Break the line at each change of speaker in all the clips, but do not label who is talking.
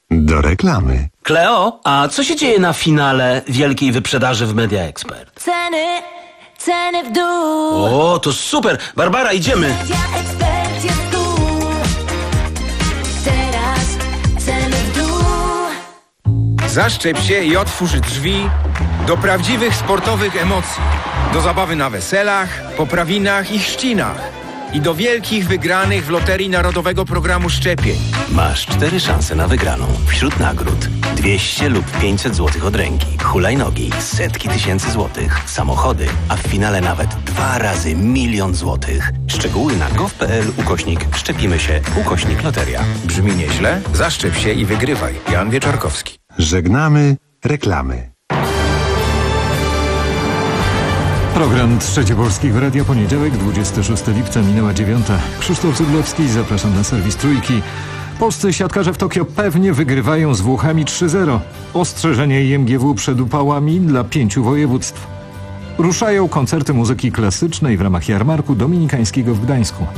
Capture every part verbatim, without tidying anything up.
Do reklamy.
Kleo, a co się dzieje na finale wielkiej wyprzedaży w Media Expert?
Ceny, ceny w dół.
O, to super! Barbara, idziemy!
Media Expert jest tu. Teraz ceny w dół.
Zaszczep się i otwórz drzwi do prawdziwych sportowych emocji. Do zabawy na weselach, poprawinach i chrzcinach. I do wielkich wygranych w Loterii Narodowego Programu Szczepień.
Masz cztery szanse na wygraną. Wśród nagród dwieście lub pięćset złotych od ręki, hulajnogi, setki tysięcy złotych, samochody, a w finale nawet dwa razy milion złotych. Szczegóły na gov.pl ukośnik szczepimy się ukośnik loteria.
Brzmi nieźle? Zaszczep się i wygrywaj. Jan Wieczorkowski.
Żegnamy reklamy.
Program Trzecie Polskiego Radia, poniedziałek, dwudziestego szóstego lipca, minęła dziewiąta. Krzysztof Zyglewski, zapraszam na serwis Trójki. Polscy siatkarze w Tokio pewnie wygrywają z Włochami trzy zero. Ostrzeżenie I M G W przed upałami dla pięciu województw. Ruszają koncerty muzyki klasycznej w ramach jarmarku dominikańskiego w Gdańsku.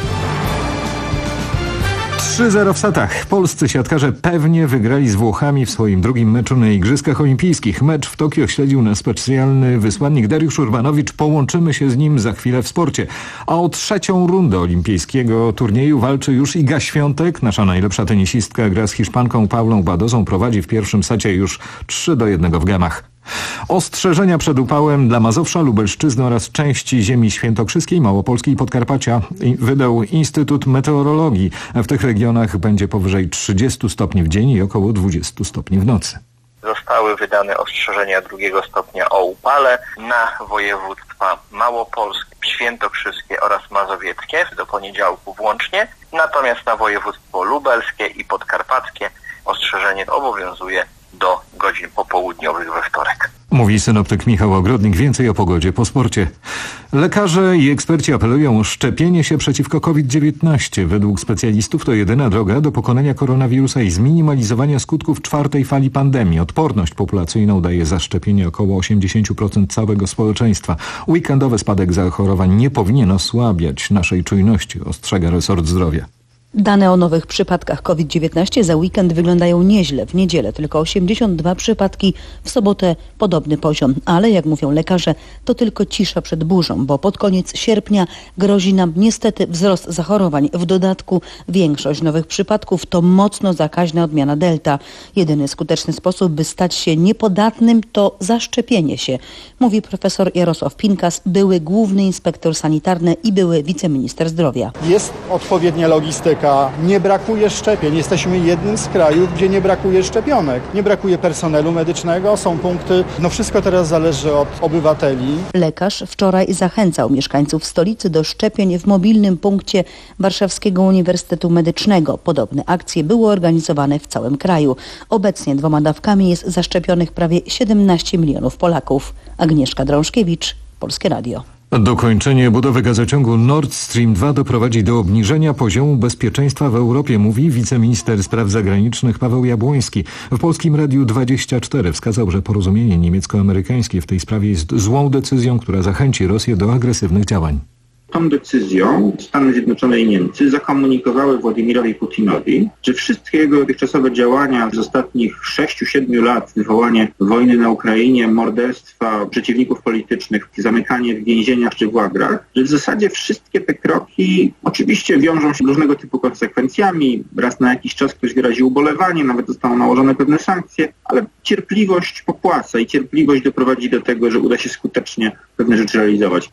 trzy zero w setach. Polscy siatkarze pewnie wygrali z Włochami w swoim drugim meczu na Igrzyskach Olimpijskich. Mecz w Tokio śledził nas specjalny wysłannik Dariusz Urbanowicz. Połączymy się z nim za chwilę w sporcie. A o trzecią rundę olimpijskiego turnieju walczy już Iga Świątek. Nasza najlepsza tenisistka gra z Hiszpanką Paulą Badozą. Prowadzi w pierwszym secie już trzy do jednego w gemach. Ostrzeżenia przed upałem dla Mazowsza, Lubelszczyzny oraz części ziemi świętokrzyskiej, Małopolski i Podkarpacia wydał Instytut Meteorologii. W tych regionach będzie powyżej trzydziestu stopni w dzień i około dwudziestu stopni w nocy.
Zostały wydane ostrzeżenia drugiego stopnia o upale na województwa małopolskie, świętokrzyskie oraz mazowieckie do poniedziałku włącznie. Natomiast na województwo lubelskie i podkarpackie ostrzeżenie obowiązuje do godzin popołudniowych we wtorek.
Mówi synoptyk Michał Ogrodnik. Więcej o pogodzie po sporcie. Lekarze i eksperci apelują o szczepienie się przeciwko kowid dziewiętnaście. Według specjalistów to jedyna droga do pokonania koronawirusa i zminimalizowania skutków czwartej fali pandemii. Odporność populacyjną daje zaszczepienie około osiemdziesiąt procent całego społeczeństwa. Weekendowy spadek zachorowań nie powinien osłabiać naszej czujności, ostrzega resort zdrowia.
Dane o nowych przypadkach kowid dziewiętnaście za weekend wyglądają nieźle. W niedzielę tylko osiemdziesiąt dwa przypadki, w sobotę podobny poziom. Ale jak mówią lekarze, to tylko cisza przed burzą, bo pod koniec sierpnia grozi nam niestety wzrost zachorowań. W dodatku większość nowych przypadków to mocno zakaźna odmiana delta. Jedyny skuteczny sposób, by stać się niepodatnym, to zaszczepienie się, mówi profesor Jarosław Pinkas, były główny inspektor sanitarny i były wiceminister zdrowia.
Jest odpowiednia logistyka. Nie brakuje szczepień. Jesteśmy jednym z krajów, gdzie nie brakuje szczepionek. Nie brakuje personelu medycznego, są punkty. No wszystko teraz zależy od obywateli.
Lekarz wczoraj zachęcał mieszkańców stolicy do szczepień w mobilnym punkcie Warszawskiego Uniwersytetu Medycznego. Podobne akcje były organizowane w całym kraju. Obecnie dwoma dawkami jest zaszczepionych prawie siedemnaście milionów Polaków. Agnieszka Drążkiewicz, Polskie Radio.
Dokończenie budowy gazociągu Nord Stream dwa doprowadzi do obniżenia poziomu bezpieczeństwa w Europie, mówi wiceminister spraw zagranicznych Paweł Jabłoński. W Polskim Radiu dwadzieścia cztery wskazał, że porozumienie niemiecko-amerykańskie w tej sprawie jest złą decyzją, która zachęci Rosję do agresywnych działań.
Tą decyzją Stany Zjednoczone i Niemcy zakomunikowały Władimirowi Putinowi, że wszystkie jego dotychczasowe działania z ostatnich sześciu siedmiu lat, wywołanie wojny na Ukrainie, morderstwa przeciwników politycznych, zamykanie w więzieniach czy w łagrach, że w zasadzie wszystkie te kroki oczywiście wiążą się z różnego typu konsekwencjami. Raz na jakiś czas ktoś wyraził ubolewanie, nawet zostaną nałożone pewne sankcje, ale cierpliwość popłaca i cierpliwość doprowadzi do tego, że uda się skutecznie pewne rzeczy realizować.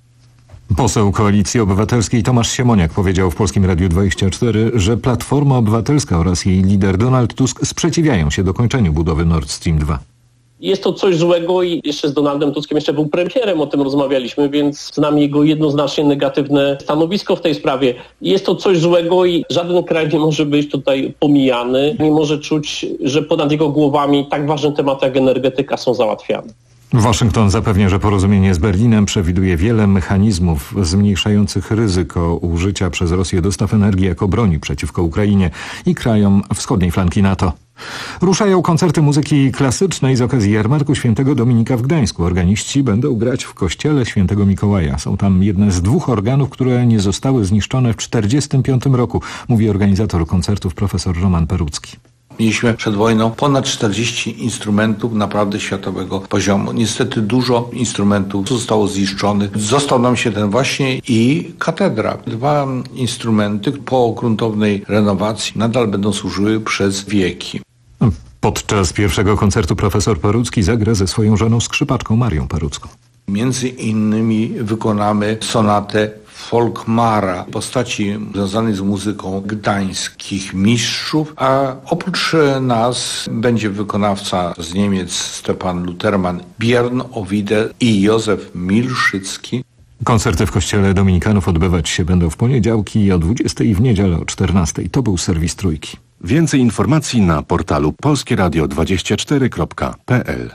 Poseł Koalicji Obywatelskiej Tomasz Siemoniak powiedział w Polskim Radiu dwadzieścia cztery, że Platforma Obywatelska oraz jej lider Donald Tusk sprzeciwiają się dokończeniu budowy Nord Stream dwa.
Jest to coś złego i jeszcze z Donaldem Tuskiem jeszcze był premierem, o tym rozmawialiśmy, więc znam jego jednoznacznie negatywne stanowisko w tej sprawie. Jest to coś złego i żaden kraj nie może być tutaj pomijany, nie może czuć, że ponad jego głowami tak ważne tematy jak energetyka są załatwiane.
Waszyngton zapewnia, że porozumienie z Berlinem przewiduje wiele mechanizmów zmniejszających ryzyko użycia przez Rosję dostaw energii jako broni przeciwko Ukrainie i krajom wschodniej flanki NATO. Ruszają koncerty muzyki klasycznej z okazji Jarmarku Świętego Dominika w Gdańsku. Organiści będą grać w kościele Świętego Mikołaja. Są tam jedne z dwóch organów, które nie zostały zniszczone w tysiąc dziewięćset czterdziestym piątym roku, mówi organizator koncertów profesor Roman Perucki.
Mieliśmy przed wojną ponad czterdzieści instrumentów naprawdę światowego poziomu. Niestety dużo instrumentów zostało zniszczonych. Został nam się ten właśnie i katedra. Dwa instrumenty po gruntownej renowacji nadal będą służyły przez wieki.
Podczas pierwszego koncertu profesor Parucki zagra ze swoją żoną skrzypaczką Marią Parucką.
Między innymi wykonamy sonatę Folkmara, postaci związanej z muzyką gdańskich mistrzów, a oprócz nas będzie wykonawca z Niemiec Stefan Luterman, Björn Owide i Józef Milszycki.
Koncerty w kościele dominikanów odbywać się będą w poniedziałki o dwudziestej i w niedzielę o czternastej. To był serwis Trójki.
Więcej informacji na portalu polskie radio dwadzieścia cztery kropka p l.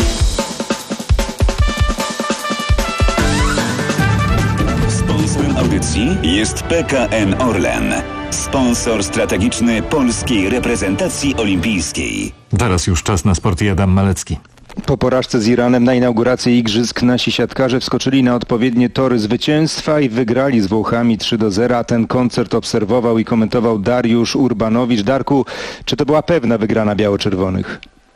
Sponsorem audycji jest P K N Orlen, sponsor strategiczny polskiej reprezentacji olimpijskiej.
Teraz już czas na sport i Adam Malecki.
Po porażce z Iranem na inauguracji igrzysk nasi siatkarze wskoczyli na odpowiednie tory zwycięstwa i wygrali z Włochami trzy do zera. Ten koncert obserwował i komentował Dariusz Urbanowicz. Darku, czy to była pewna wygrana biało-czerwonych?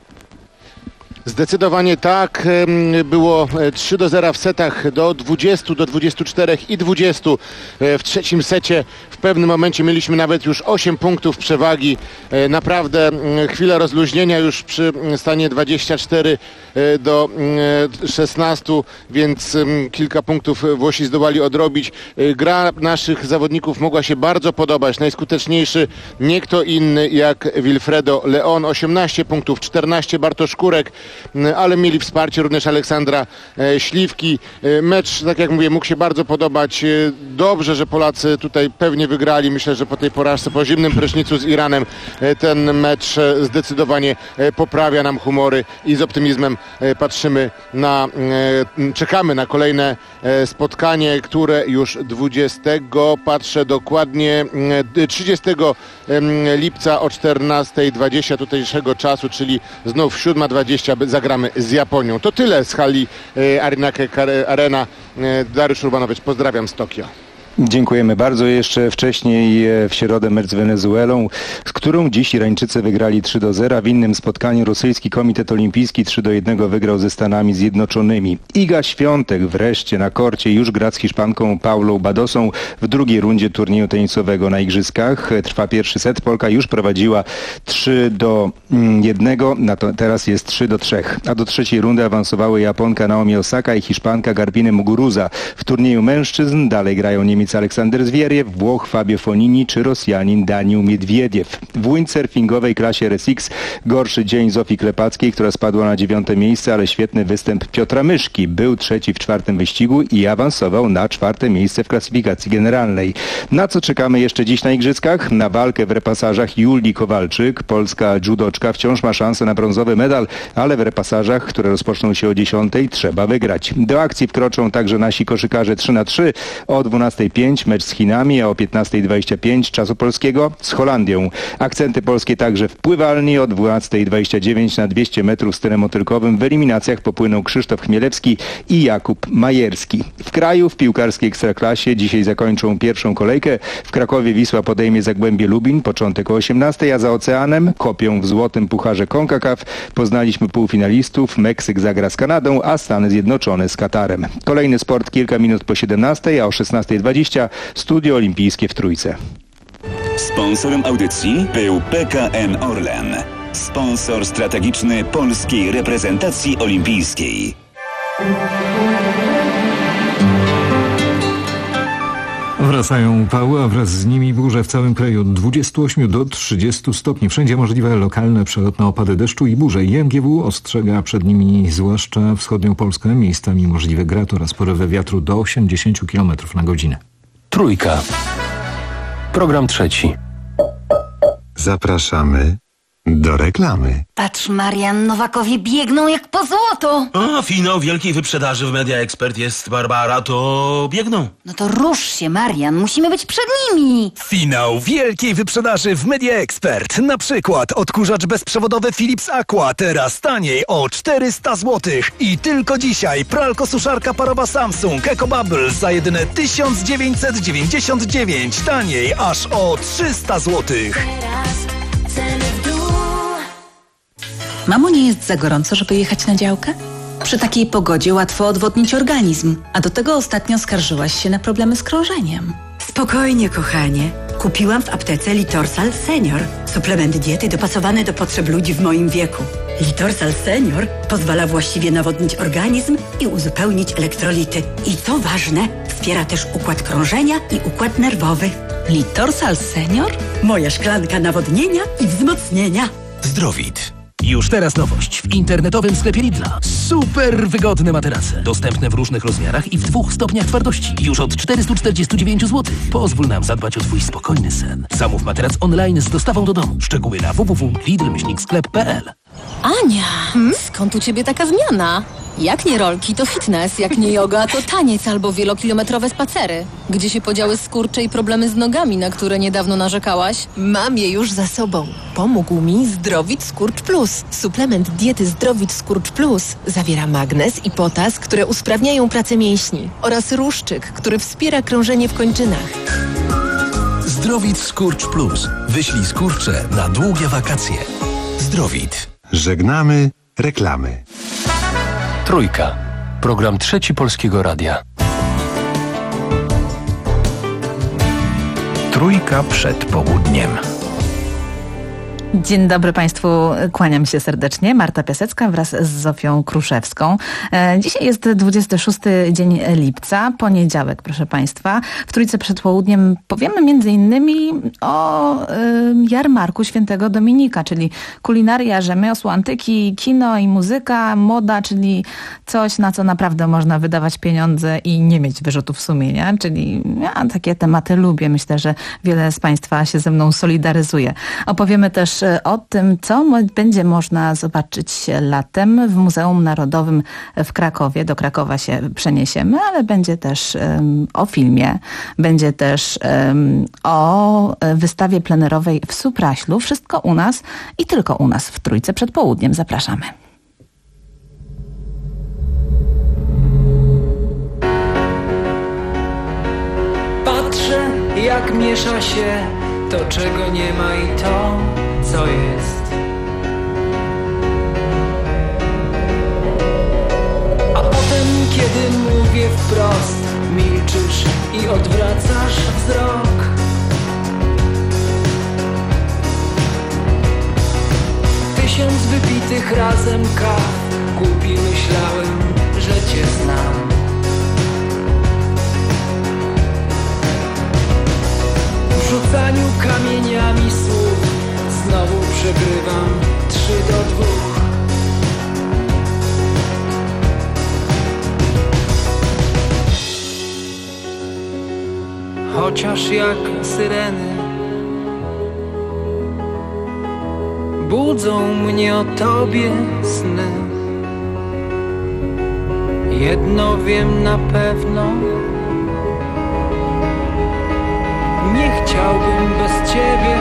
Zdecydowanie tak. Było trzy do zera w setach do dwudziestu, do dwudziestu czterech i dwudziestu. W trzecim secie w pewnym momencie mieliśmy nawet już osiem punktów przewagi. Naprawdę chwila rozluźnienia już przy stanie dwadzieścia cztery do szesnastu, więc kilka punktów Włosi zdołali odrobić. Gra naszych zawodników mogła się bardzo podobać. Najskuteczniejszy nie kto inny jak Wilfredo Leon. osiemnaście punktów, czternaście Bartosz Kurek, ale mieli wsparcie również Aleksandra Śliwki. Mecz, tak jak mówię, mógł się bardzo podobać. Dobrze, że Polacy tutaj pewnie wygrali. Myślę, że po tej porażce, po zimnym prysznicu z Iranem ten mecz zdecydowanie poprawia nam humory i z optymizmem patrzymy na, czekamy na kolejne spotkanie, które już dwudziestego, patrzę dokładnie, trzydziestego lipca o czternastej dwadzieścia tutejszego czasu, czyli znów siódma dwadzieścia zagramy z Japonią. To tyle z hali Arinake Arena. Dariusz Urbanowicz, pozdrawiam z Tokio.
Dziękujemy bardzo. Jeszcze wcześniej w środę mecz z Wenezuelą, z którą dziś Irańczycy wygrali trzy do zera. W innym spotkaniu rosyjski Komitet Olimpijski trzy do jednego wygrał ze Stanami Zjednoczonymi. Iga Świątek wreszcie na korcie już gra z Hiszpanką Paulą Badosą w drugiej rundzie turnieju tenisowego na Igrzyskach. Trwa pierwszy set. Polka już prowadziła trzy do jednego, na to teraz jest trzy do trzech. A do trzeciej rundy awansowały Japonka Naomi Osaka i Hiszpanka Garbine Muguruza. W turnieju mężczyzn dalej grają Niemiec Aleksander Zwieriew, Włoch Fabio Fonini czy Rosjanin Daniil Miedwiediew. W windsurfingowej klasie R S X gorszy dzień Zofii Klepackiej, która spadła na dziewiąte miejsce, ale świetny występ Piotra Myszki. Był trzeci w czwartym wyścigu i awansował na czwarte miejsce w klasyfikacji generalnej. Na co czekamy jeszcze dziś na Igrzyskach? Na walkę w repasażach Julii Kowalczyk. Polska judoczka wciąż ma szansę na brązowy medal, ale w repasażach, które rozpoczną się o dziesiątej, trzeba wygrać. Do akcji wkroczą także nasi koszykarze trzy na trzy o dwunastej pięć mecz z Chinami, a o piętnastej dwadzieścia pięć czasu polskiego z Holandią. Akcenty polskie także w pływalni. O dwunastej dwadzieścia dziewięć na dwieście metrów stylem motylkowym w eliminacjach popłyną Krzysztof Chmielewski i Jakub Majerski. W kraju w piłkarskiej ekstraklasie dzisiaj zakończą pierwszą kolejkę. W Krakowie Wisła podejmie Zagłębie Lubin, początek o osiemnastej, a za oceanem kopią w złotym pucharze CONCACAF. Poznaliśmy półfinalistów. Meksyk zagra z Kanadą, a Stany Zjednoczone z Katarem. Kolejny sport kilka minut po siedemnastej, a o szesnastej dwadzieścia Studio Olimpijskie w Trójce.
Sponsorem audycji był P K N Orlen, sponsor strategiczny polskiej reprezentacji olimpijskiej.
Wracają upały, a wraz z nimi burze w całym kraju od dwudziestu ośmiu do trzydziestu stopni. Wszędzie możliwe lokalne przelotne opady deszczu i burze. I M G W ostrzega przed nimi zwłaszcza wschodnią Polskę. Miejscami możliwy grad oraz porywy wiatru do osiemdziesięciu kilometrów na godzinę.
Trójka. Program trzeci.
Zapraszamy do reklamy.
Patrz, Marian, Nowakowie biegną jak po złoto.
A, finał wielkiej wyprzedaży w Media Expert jest, Barbara, to biegną.
No to rusz się, Marian, musimy być przed nimi.
Finał wielkiej wyprzedaży w Media Expert. Na przykład odkurzacz bezprzewodowy Philips Aqua, teraz taniej o czterysta złotych. I tylko dzisiaj pralko-suszarka parowa Samsung EcoBubble za jedyne tysiąc dziewięćset dziewięćdziesiąt dziewięć, taniej aż o trzysta złotych.
Teraz ceny w dół.
Mamo, nie jest za gorąco, żeby jechać na działkę? Przy takiej pogodzie łatwo odwodnić organizm, a do tego ostatnio skarżyłaś się na problemy z krążeniem.
Spokojnie, kochanie. Kupiłam w aptece Litorsal Senior. Suplement diety dopasowany do potrzeb ludzi w moim wieku. Litorsal Senior pozwala właściwie nawodnić organizm i uzupełnić elektrolity. I co ważne, wspiera też układ krążenia i układ nerwowy.
Litorsal Senior?
Moja szklanka nawodnienia i wzmocnienia.
Zdrowit. Już teraz nowość w internetowym sklepie Lidla. Super wygodne materace. Dostępne w różnych rozmiarach i w dwóch stopniach twardości. Już od czterysta czterdzieści dziewięć złotych. Pozwól nam zadbać o twój spokojny sen. Zamów materac online z dostawą do domu. Szczegóły na w w w kropka lidl myślnik sklep kropka p l.
Ania, hmm? skąd u ciebie taka zmiana? Jak nie rolki, to fitness, jak nie yoga, to taniec albo wielokilometrowe spacery. Gdzie się podziały skurcze i problemy z nogami, na które niedawno narzekałaś?
Mam je już za sobą. Pomógł mi Zdrowit Skurcz Plus. Suplement diety Zdrowit Skurcz Plus zawiera magnez i potas, które usprawniają pracę mięśni oraz ruszczyk, który wspiera krążenie w kończynach.
Zdrowit Skurcz Plus. Wyślij skurcze na długie wakacje. Zdrowit.
Żegnamy reklamy.
Trójka. Program Trzeci Polskiego Radia.
Trójka przed południem.
Dzień dobry Państwu, kłaniam się serdecznie. Marta Piasecka wraz z Zofią Kruszewską. Dzisiaj jest dwudziesty szósty dzień lipca, poniedziałek, proszę Państwa. W Trójce przed południem powiemy między innymi o y, jarmarku Świętego Dominika, czyli kulinaria, rzemiosło, antyki, kino i muzyka, moda, czyli coś, na co naprawdę można wydawać pieniądze i nie mieć wyrzutów sumienia, czyli ja takie tematy lubię. Myślę, że wiele z Państwa się ze mną solidaryzuje. Opowiemy też o tym, co będzie można zobaczyć latem w Muzeum Narodowym w Krakowie. Do Krakowa się przeniesiemy, ale będzie też um, o filmie, będzie też um, o wystawie plenerowej w Supraślu. Wszystko u nas i tylko u nas w Trójce przed południem. Zapraszamy.
Patrzę, jak miesza się to, czego nie ma i to, co jest. A potem, kiedy mówię wprost, milczysz i odwracasz wzrok. Tysiąc wypitych razem kaw, głupi myślałem, że cię znam. W rzucaniu kamieniami słów znowu przegrywam trzy do dwóch. Chociaż jak syreny budzą mnie o tobie sny. Jedno wiem na pewno, nie chciałbym bez ciebie.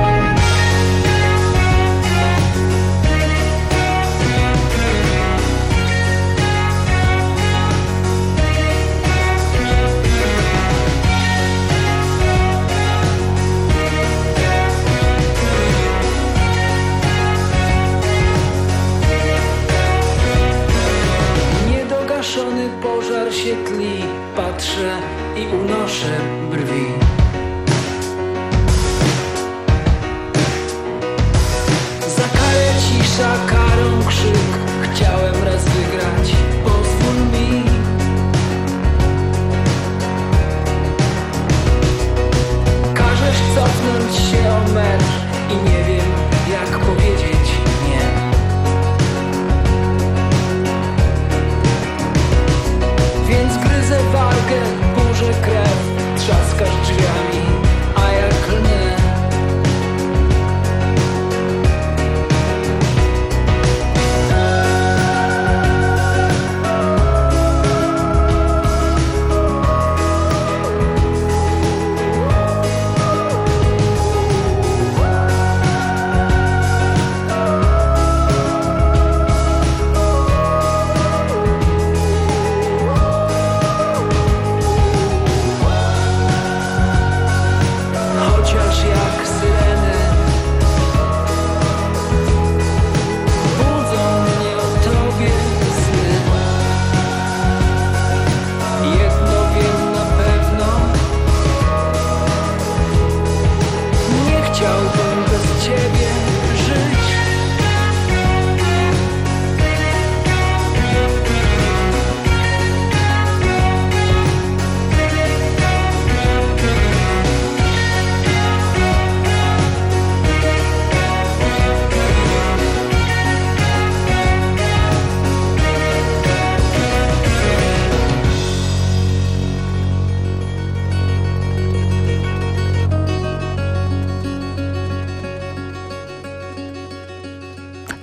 Niedogaszony pożar się tli, patrzę i unoszę brwi. Cisza, karą krzyk, chciałem raz wygrać, pozwól mi. Każesz cofnąć się o metr i nie wiem, jak powiedzieć nie. Więc gryzę wargę, burzę krew, trzaskasz drzwiami, a ja klnę.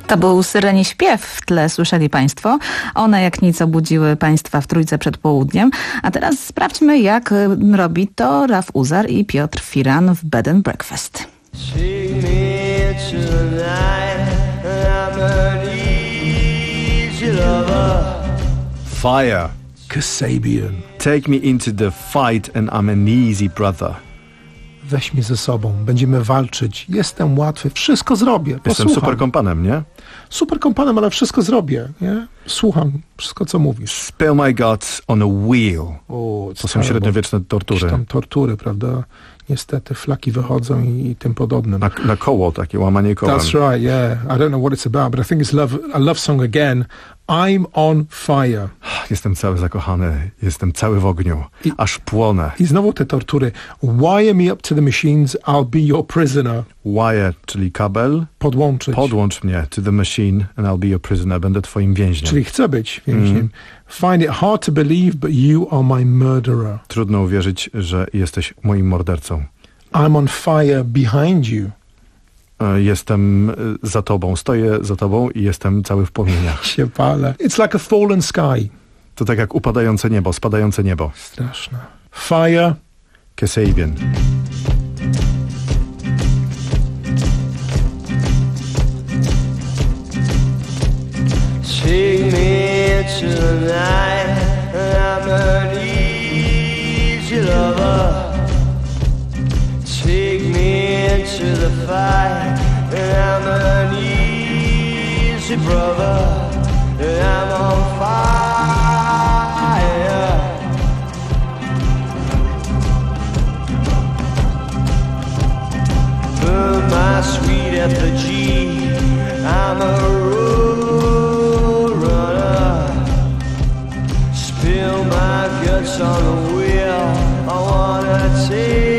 To był Syreni śpiew w tle, słyszeli Państwo. One jak nic obudziły Państwa w trójce przed południem. A teraz sprawdźmy, jak robi to Raf Uzar i Piotr Firan w Bed and Breakfast.
Fire, Kasabian. Take me into the fight and I'm an easy brother.
Weź mnie ze sobą, będziemy walczyć. Jestem łatwy, wszystko zrobię.
Jestem
Posłucham.
super kompanem, nie?
Super kompanem, ale wszystko zrobię, nie? Słucham wszystko, co mówisz.
Spill my guts on a wheel.
O,
to są średniowieczne tortury.
Jakieś tam tortury, prawda? Niestety flaki wychodzą i, i tym podobne.
Na, na koło, takie łamanie kołem.
That's right, yeah. I don't know what it's about, but I think it's love, a love song again. I'm on fire.
Jestem cały zakochany, jestem cały w ogniu, I, aż płonę.
I znowu te tortury. Wire me up to the machines, I'll be your prisoner.
Wire, czyli kabel.
Podłączyć.
Podłącz mnie to the machine and I'll be your prisoner. Będę twoim więźniem.
Czyli chcę być więźniem. Mm. Find it hard to believe, but you are my murderer.
Trudno uwierzyć, że jesteś moim mordercą.
I'm on fire behind you.
Jestem za tobą, stoję za tobą i jestem cały w płomieniach.
Się palę. It's like a fallen sky.
To tak jak upadające niebo, spadające niebo.
Straszne. Fire.
Kasabian.
Take me to the night, I'm an easy lover. Take me into the fight, and I'm an easy brother, and I'm on fire. Burn my sweet effigy, I'm a road runner. Spill my guts on the wheel, I wanna take.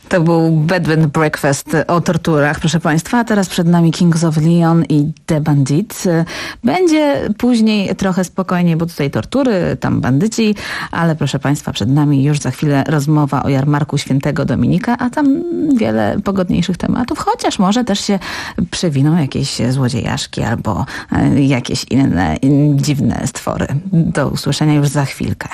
To był Bed and Breakfast o torturach, proszę Państwa. A teraz przed nami Kings of Leon i The Bandits. Będzie później trochę spokojniej, bo tutaj tortury, tam bandyci, ale proszę Państwa, przed nami już za chwilę rozmowa o jarmarku Świętego Dominika, a tam wiele pogodniejszych tematów, chociaż może też się przewiną jakieś złodziejaszki albo jakieś inne dziwne stwory. Do usłyszenia już za chwilkę.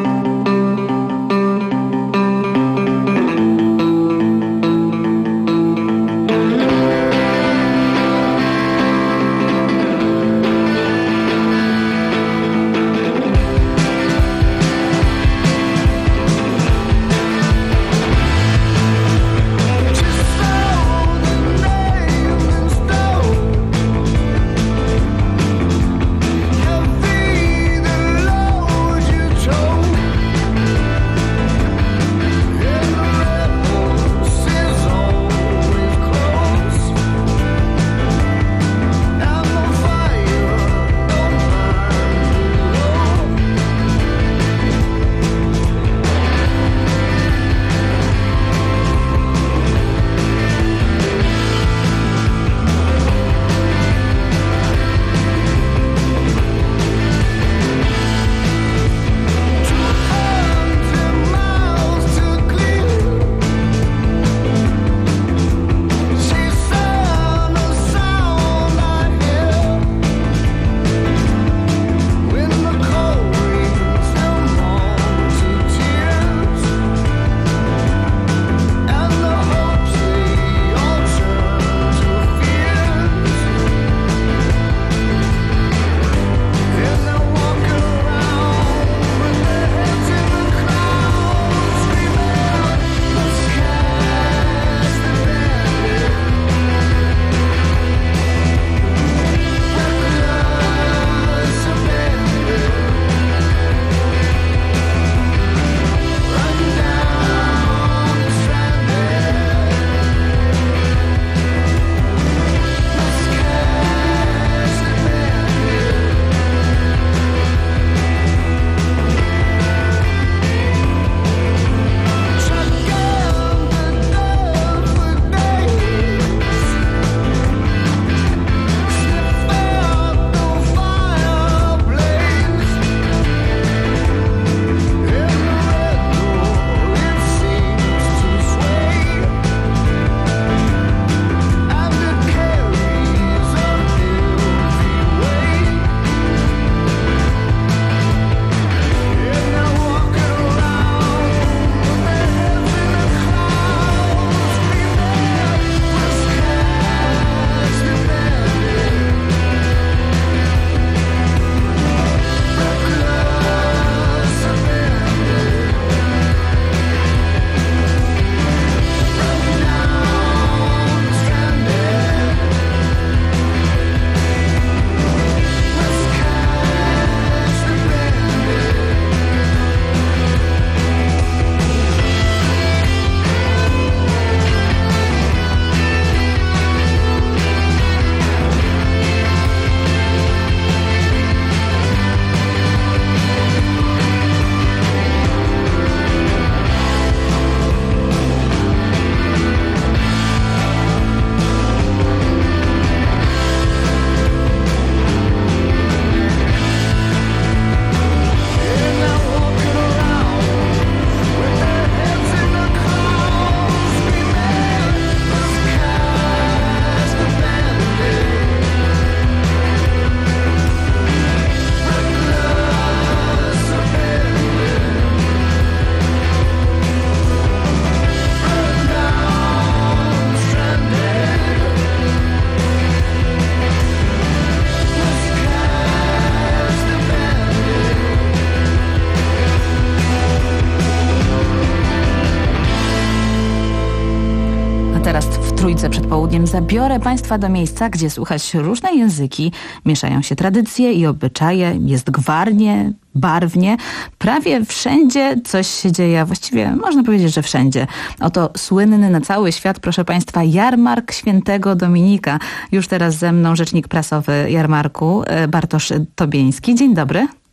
Trójce przed południem zabiorę Państwa do miejsca, gdzie słychać różne języki, mieszają się tradycje i obyczaje, jest gwarnie, barwnie. Prawie wszędzie coś się dzieje, a właściwie można powiedzieć, że wszędzie. Oto słynny na cały świat, proszę Państwa, jarmark Świętego Dominika. Już teraz ze mną rzecznik prasowy jarmarku, Bartosz Tobieński. Dzień dobry.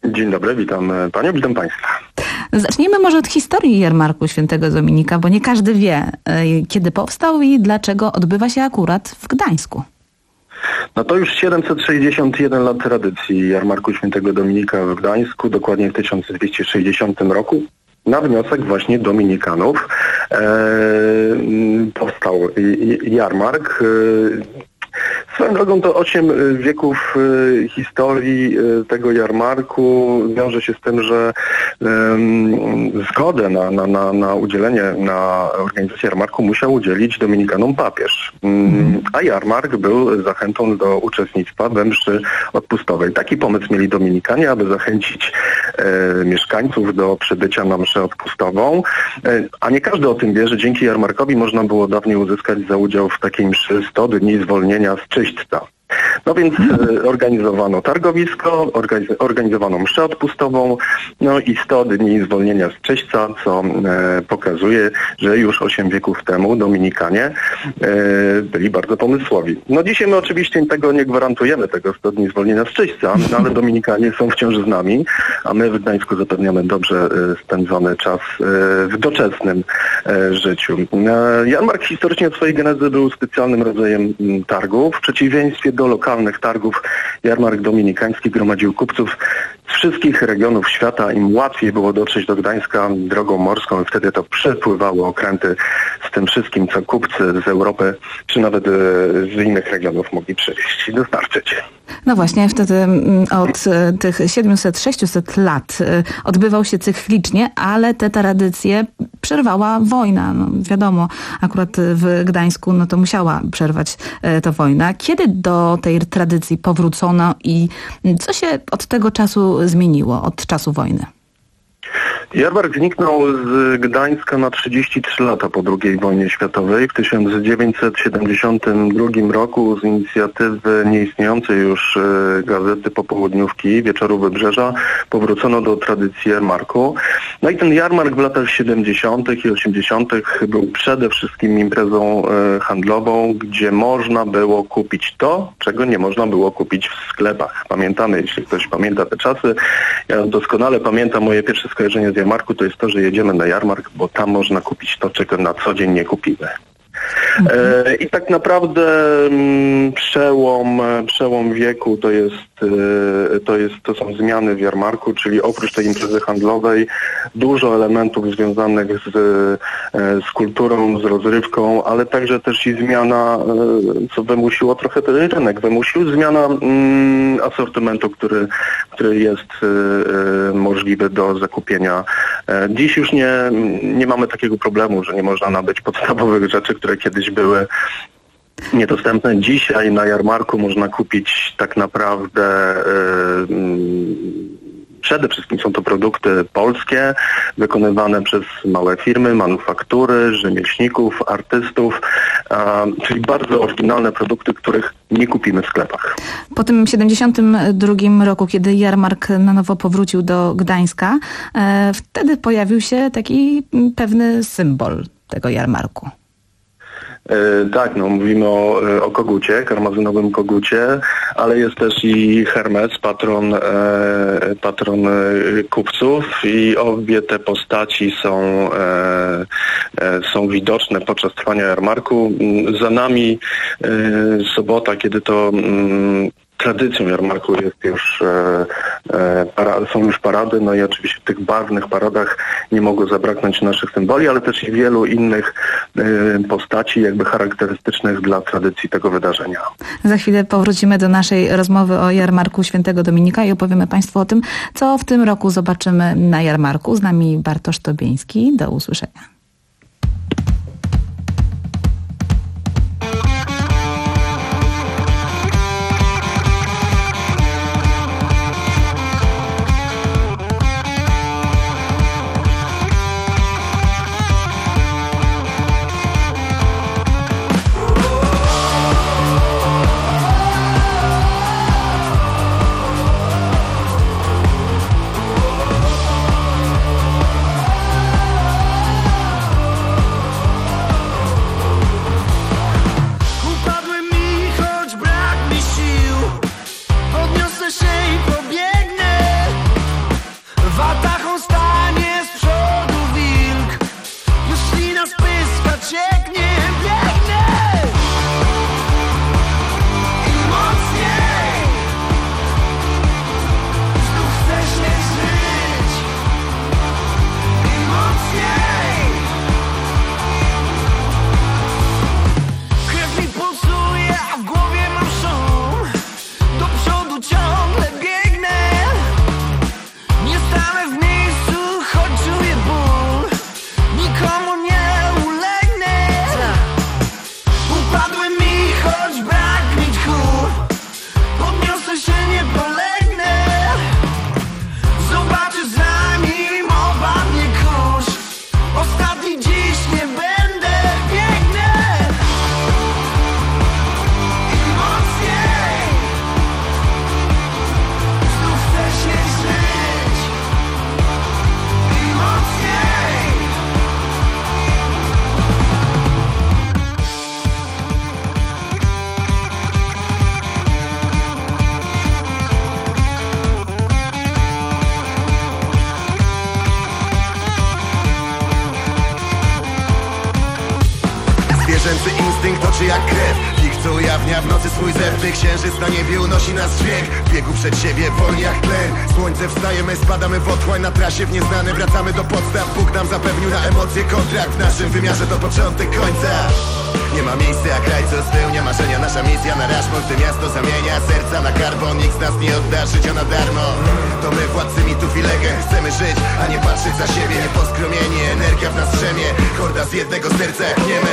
Dzień dobry, witam Panią, witam Państwa.
Zacznijmy może od historii jarmarku Świętego Dominika, bo nie każdy wie, kiedy powstał i dlaczego odbywa się akurat w Gdańsku.
No to już siedemset sześćdziesiąt jeden lat tradycji jarmarku Świętego Dominika w Gdańsku, dokładnie w tysiąc dwieście sześćdziesiątym roku. Na wniosek właśnie dominikanów e, powstał jarmark. E, Swoją drogą to osiem wieków y, historii y, tego jarmarku wiąże się z tym, że y, zgodę na, na, na, na udzielenie, na organizację jarmarku musiał udzielić dominikanom papież. Y, a jarmark był zachętą do uczestnictwa we mszy odpustowej. Taki pomysł mieli dominikanie, aby zachęcić y, mieszkańców do przybycia na mszę odpustową. Y, a nie każdy o tym wie, że dzięki jarmarkowi można było dawniej uzyskać za udział w takiej mszy sto dni zwolnienia z czyśćca. No więc e, organizowano targowisko, organiz organizowano mszę odpustową, no i sto dni zwolnienia z czyśćca, co e, pokazuje, że już osiem wieków temu dominikanie e, byli bardzo pomysłowi. No dzisiaj my oczywiście tego nie gwarantujemy, tego sto dni zwolnienia z czyśćca, no, ale dominikanie są wciąż z nami, a my w Gdańsku zapewniamy dobrze e, spędzony czas e, w doczesnym e, życiu. E, jarmark historycznie od swojej genezy był specjalnym rodzajem m, targów. W przeciwieństwie do lokalnych targów jarmark dominikański gromadził kupców z wszystkich regionów świata. Im łatwiej było dotrzeć do Gdańska drogą morską i wtedy to przepływały okręty z tym wszystkim, co kupcy z Europy czy nawet z innych regionów mogli przywieźć i dostarczyć.
No właśnie, wtedy od tych siedemset sześćset lat odbywał się cyklicznie, ale te tradycje przerwała wojna. No wiadomo, akurat w Gdańsku no to musiała przerwać ta wojna. Kiedy do tej tradycji powrócono i co się od tego czasu zmieniło, od czasu wojny?
Jarmark zniknął z Gdańska na trzydzieści trzy lata po drugiej wojnie światowej. W tysiąc dziewięćset siedemdziesiątym drugim roku z inicjatywy nieistniejącej już gazety Popołudniówki Wieczoru Wybrzeża powrócono do tradycji jarmarku. No i ten jarmark w latach siedemdziesiątych i osiemdziesiątych był przede wszystkim imprezą handlową, gdzie można było kupić to, czego nie można było kupić w sklepach. Pamiętamy, jeśli ktoś pamięta te czasy, ja doskonale pamiętam moje pierwsze skojarzenie z jarmarku, to jest to, że jedziemy na jarmark, bo tam można kupić to, czego na co dzień nie kupimy. E, I tak naprawdę m, przełom, przełom wieku to jest, e, to jest, to są zmiany w jarmarku, czyli oprócz tej imprezy handlowej dużo elementów związanych z, e, z kulturą, z rozrywką, ale także też i zmiana, e, co wymusiło trochę ten rynek, wymusił zmiana mm, asortymentu, który, który jest e, możliwy do zakupienia. E, dziś już nie, nie mamy takiego problemu, że nie można nabyć podstawowych rzeczy, które kiedyś były niedostępne. Dzisiaj na jarmarku można kupić tak naprawdę yy, przede wszystkim są to produkty polskie, wykonywane przez małe firmy, manufaktury, rzemieślników, artystów, a, czyli bardzo oryginalne produkty, których nie kupimy w sklepach.
Po tym siedemdziesiątym drugim roku, kiedy jarmark na nowo powrócił do Gdańska, e, wtedy pojawił się taki pewny symbol tego jarmarku.
E, tak, no mówimy o, o kogucie, karmazynowym kogucie, ale jest też i Hermes, patron, e, patron kupców i obie te postaci są, e, e, są widoczne podczas trwania jarmarku. Za nami e, sobota, kiedy to mm, tradycją jarmarku jest już, e, e, para, są już parady, no i oczywiście w tych barwnych paradach nie mogło zabraknąć naszych symboli, ale też i wielu innych e, postaci jakby charakterystycznych dla tradycji tego wydarzenia.
Za chwilę powrócimy do naszej rozmowy o jarmarku Świętego Dominika i opowiemy Państwu o tym, co w tym roku zobaczymy na jarmarku. Z nami Bartosz Tobieński. Do usłyszenia.
zwierzęcy instynkt toczy jak krew. Ich co ujawnia w nocy swój zew. Gdy księżyc na niebie unosi nas dźwięk, w biegu przed siebie wolni jak tlen. Słońce wstajemy, spadamy w otchłań, na trasie w nieznane wracamy do podstaw. Bóg nam zapewnił na emocje kontrakt, w naszym wymiarze to początek końca. Nie ma miejsca jak raj, co spełnia marzenia. Nasza misja na Rashmore, gdy miasto zamienia serca na karbon. Nikt z nas nie odda życia na darmo. To my władcy mitów i legend, chcemy żyć, a nie patrzeć za siebie. Nieposkromieni, energia w nas drzemie, horda z jednego serca jak niemy.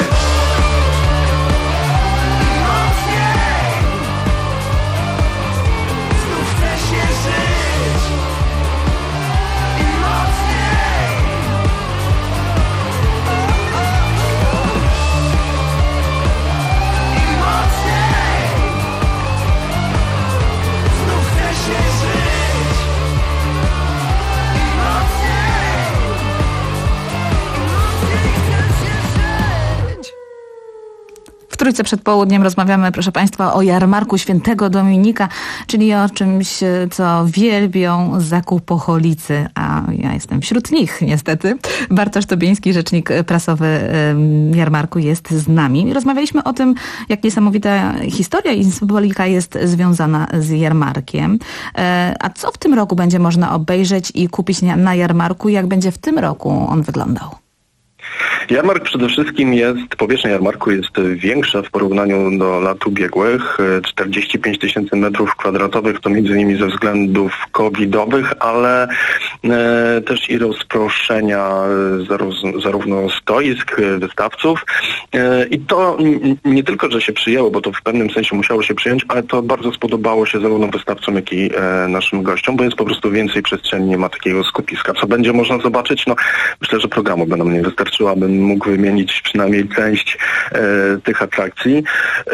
W Trójce przed południem rozmawiamy, proszę Państwa, o jarmarku Świętego Dominika, czyli o czymś, co wielbią zakupoholicy, a ja jestem wśród nich niestety. Bartosz Tobieński, rzecznik prasowy jarmarku, jest z nami. Rozmawialiśmy o tym, jak niesamowita historia i symbolika jest związana z jarmarkiem. A co w tym roku będzie można obejrzeć i kupić na jarmarku? Jak będzie w tym roku on wyglądał?
Jarmark przede wszystkim jest, powierzchnia jarmarku jest większa w porównaniu do lat ubiegłych. czterdzieści pięć tysięcy metrów kwadratowych to między innymi ze względów covidowych, ale e, też i rozproszenia zaró- zarówno stoisk, wystawców. E, I to n- nie tylko, że się przyjęło, bo to w pewnym sensie musiało się przyjąć, ale to bardzo spodobało się zarówno wystawcom, jak i e, naszym gościom, bo jest po prostu więcej przestrzeni, nie ma takiego skupiska. Co będzie można zobaczyć? No, myślę, że programu by nam nie wystarczyło, abym mógł wymienić przynajmniej część e, tych atrakcji. E,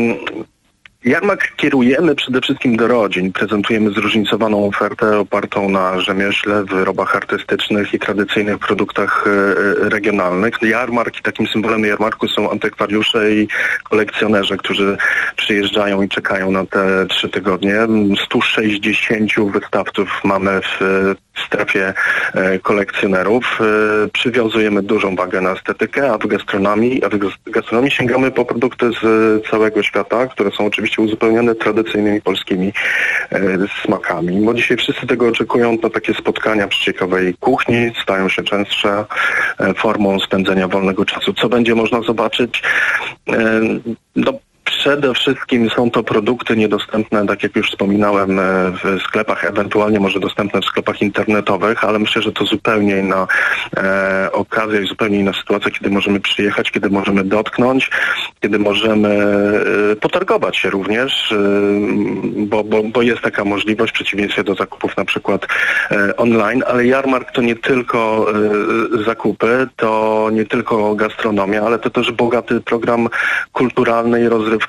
Jarmark kierujemy przede wszystkim do rodzin. Prezentujemy zróżnicowaną ofertę opartą na rzemiośle, wyrobach artystycznych i tradycyjnych produktach e, regionalnych. Jarmark i takim symbolem jarmarku są antykwariusze i kolekcjonerzy, którzy przyjeżdżają i czekają na te trzy tygodnie. sto sześćdziesiąt wystawców mamy w w strefie e, kolekcjonerów. E, przywiązujemy dużą wagę na estetykę, a w gastronomii, a w gastronomii sięgamy po produkty z e, całego świata, które są oczywiście uzupełnione tradycyjnymi polskimi e, smakami. Bo dzisiaj wszyscy tego oczekują, to takie spotkania przy ciekawej kuchni stają się częstsze e, formą spędzenia wolnego czasu. Co będzie można zobaczyć? E, no, Przede wszystkim są to produkty niedostępne, tak jak już wspominałem, w sklepach, ewentualnie może dostępne w sklepach internetowych, ale myślę, że to zupełnie inna e, okazja i zupełnie inna sytuacja, kiedy możemy przyjechać, kiedy możemy dotknąć, kiedy możemy e, potargować się również, e, bo, bo, bo jest taka możliwość w przeciwieństwie do zakupów na przykład e, online, ale jarmark to nie tylko e, zakupy, to nie tylko gastronomia, ale to też bogaty program kulturalny i rozrywkowy.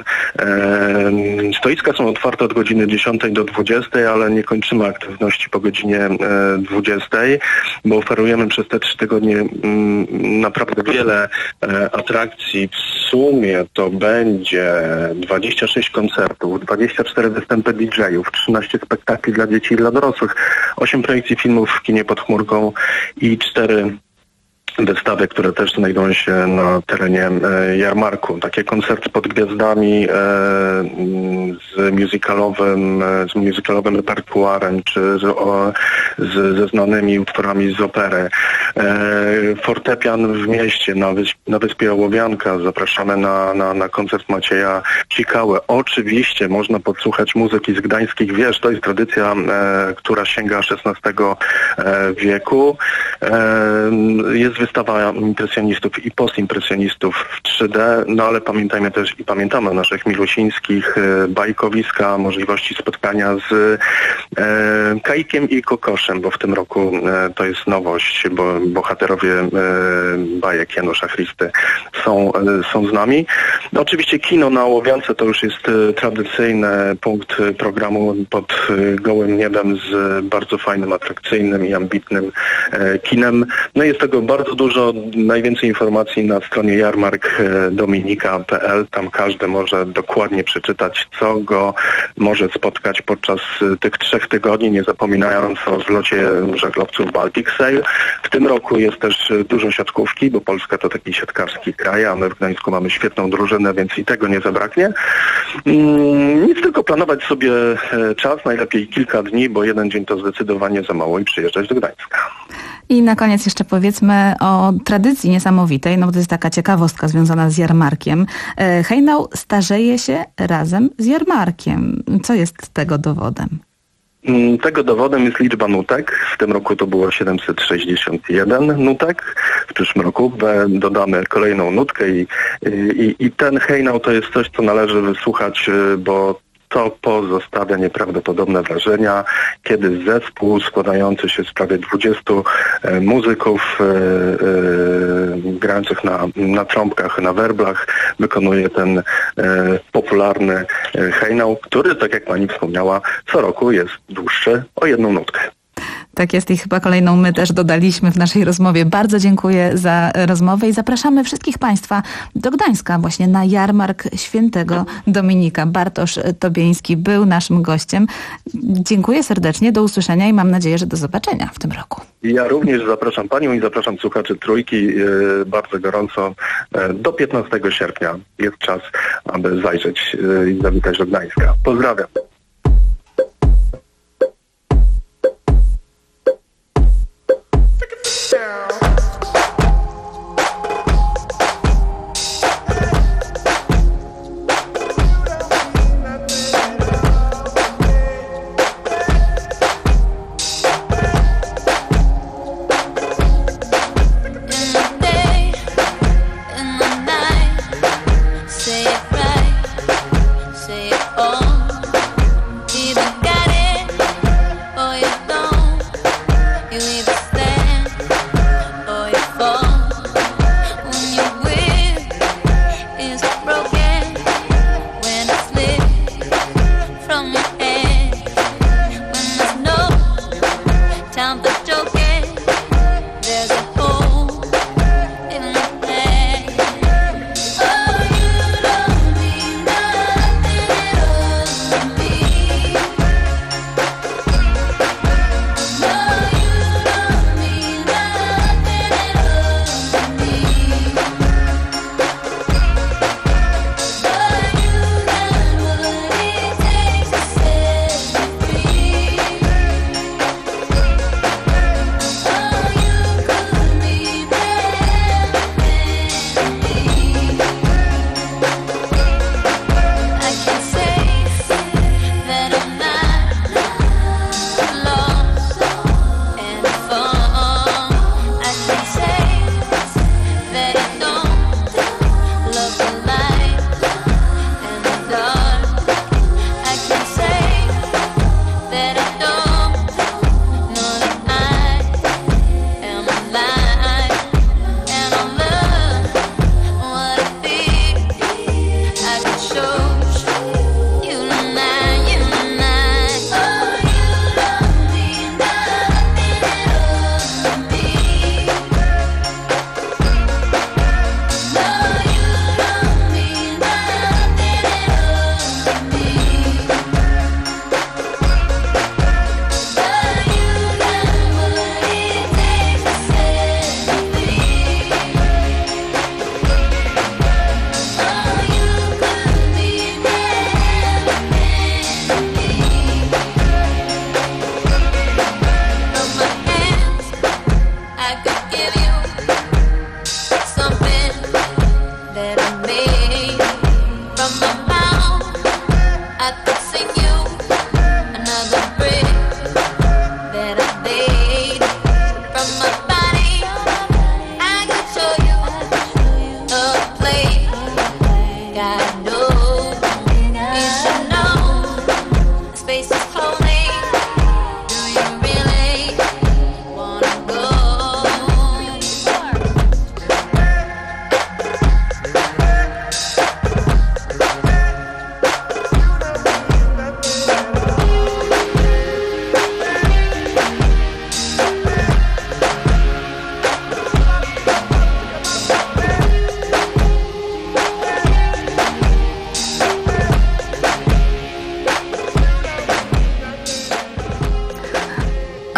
Stoiska są otwarte od godziny dziesiątej do dwudziestej, ale nie kończymy aktywności po godzinie dwudziestej, bo oferujemy przez te trzy tygodnie naprawdę wiele atrakcji. W sumie to będzie dwadzieścia sześć koncertów, dwadzieścia cztery występy D J-ów, trzynaście spektakli dla dzieci i dla dorosłych, osiem projekcji filmów w kinie pod chmurką i cztery wystawy, które też znajdują się na terenie e, jarmarku. Takie koncerty pod gwiazdami e, z musicalowym, e, z musicalowym repertuarem, czy z, o, z, ze znanymi utworami z opery. E, fortepian w mieście, na, wysp, na wyspie Ołowianka. Zapraszamy na, na, na koncert Macieja Cikały. Oczywiście można podsłuchać muzyki z gdańskich wież. To jest tradycja, e, która sięga szesnastego e, wieku. E, jest wystawa impresjonistów i postimpresjonistów w trzy D, no ale pamiętajmy też i pamiętamy o naszych milusińskich, e, bajkowiska, możliwości spotkania z e, Kajkiem i Kokoszem, bo w tym roku e, to jest nowość, bo bohaterowie e, bajek Janusza Christy są, e, są z nami. No, oczywiście kino na Ołowiance to już jest e, tradycyjny punkt programu pod e, gołym niebem z bardzo fajnym, atrakcyjnym i ambitnym e, kinem. No jest tego bardzo bardzo dużo, najwięcej informacji na stronie jarmark dominika kropka p l. Tam każdy może dokładnie przeczytać, co go może spotkać podczas tych trzech tygodni, nie zapominając o zlocie żaglowców Baltic Sail. W tym roku jest też dużo siatkówki, bo Polska to taki siatkarski kraj, a my w Gdańsku mamy świetną drużynę, więc i tego nie zabraknie. Nic, tylko planować sobie czas, najlepiej kilka dni, bo jeden dzień to zdecydowanie za mało i przyjeżdżać do Gdańska.
I na koniec jeszcze powiedzmy o tradycji niesamowitej, no bo to jest taka ciekawostka związana z jarmarkiem. Hejnał starzeje się razem z jarmarkiem. Co jest tego dowodem?
Tego dowodem jest liczba nutek. W tym roku to było siedemset sześćdziesiąt jeden nutek. W przyszłym roku dodamy kolejną nutkę i, i, i ten hejnał to jest coś, co należy wysłuchać, bo to pozostawia nieprawdopodobne wrażenia, kiedy zespół składający się z prawie dwudziestu e, muzyków e, e, grających na, na trąbkach, na werblach wykonuje ten e, popularny e, hejnał, który, tak jak pani wspomniała, co roku jest dłuższy o jedną nutkę.
Tak jest i chyba kolejną my też dodaliśmy w naszej rozmowie. Bardzo dziękuję za rozmowę i zapraszamy wszystkich Państwa do Gdańska właśnie na jarmark Świętego Dominika. Bartosz Tobieński był naszym gościem. Dziękuję serdecznie, do usłyszenia i mam nadzieję, że do zobaczenia w tym roku.
Ja również zapraszam Panią i zapraszam słuchaczy Trójki yy, bardzo gorąco. Yy, do piętnastego sierpnia jest czas, aby zajrzeć yy, i zawitać do Gdańska. Pozdrawiam.
Say it right, say it all.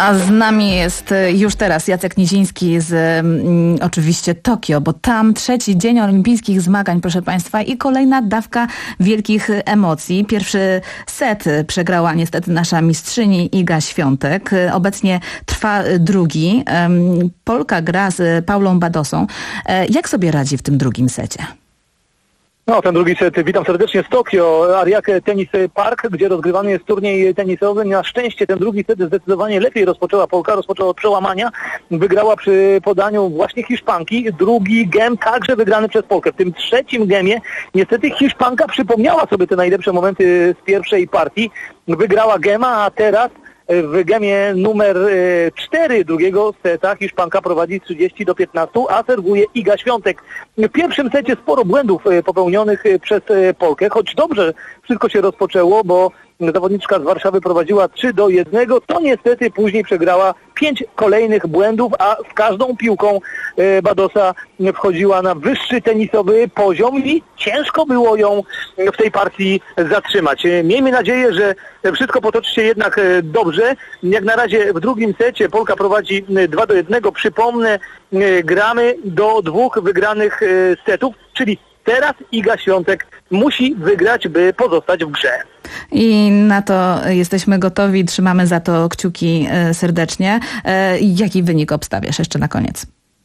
A z nami jest już teraz Jacek Niziński z mm, oczywiście Tokio, bo tam trzeci dzień olimpijskich zmagań, proszę Państwa, i kolejna dawka wielkich emocji. Pierwszy set przegrała niestety nasza mistrzyni Iga Świątek. Obecnie trwa drugi. Polka gra z Paulą Badosą. Jak sobie radzi w tym drugim secie?
No, ten drugi set, witam serdecznie z Tokio, Ariake Tennis Park, gdzie rozgrywany jest turniej tenisowy. Na szczęście ten drugi set zdecydowanie lepiej rozpoczęła Polka, rozpoczęła od przełamania, wygrała przy podaniu właśnie Hiszpanki. Drugi gem także wygrany przez Polkę. W tym trzecim gemie niestety Hiszpanka przypomniała sobie te najlepsze momenty z pierwszej partii, wygrała gema, a teraz w gemie numer cztery drugiego seta Hiszpanka prowadzi trzydzieści do piętnastu, a serwuje Iga Świątek. W pierwszym secie sporo błędów popełnionych przez Polkę, choć dobrze wszystko się rozpoczęło, bo zawodniczka z Warszawy prowadziła trzy do jednego, to niestety później przegrała pięć kolejnych błędów, a z każdą piłką Badosa wchodziła na wyższy tenisowy poziom i ciężko było ją w tej partii zatrzymać. Miejmy nadzieję, że wszystko potoczy się jednak dobrze. Jak na razie w drugim secie Polka prowadzi dwa do jednego. Przypomnę, gramy do dwóch wygranych setów, czyli teraz Iga Świątek musi wygrać, by pozostać w grze.
I na to jesteśmy gotowi, trzymamy za to kciuki serdecznie. Jaki wynik obstawiasz jeszcze na koniec?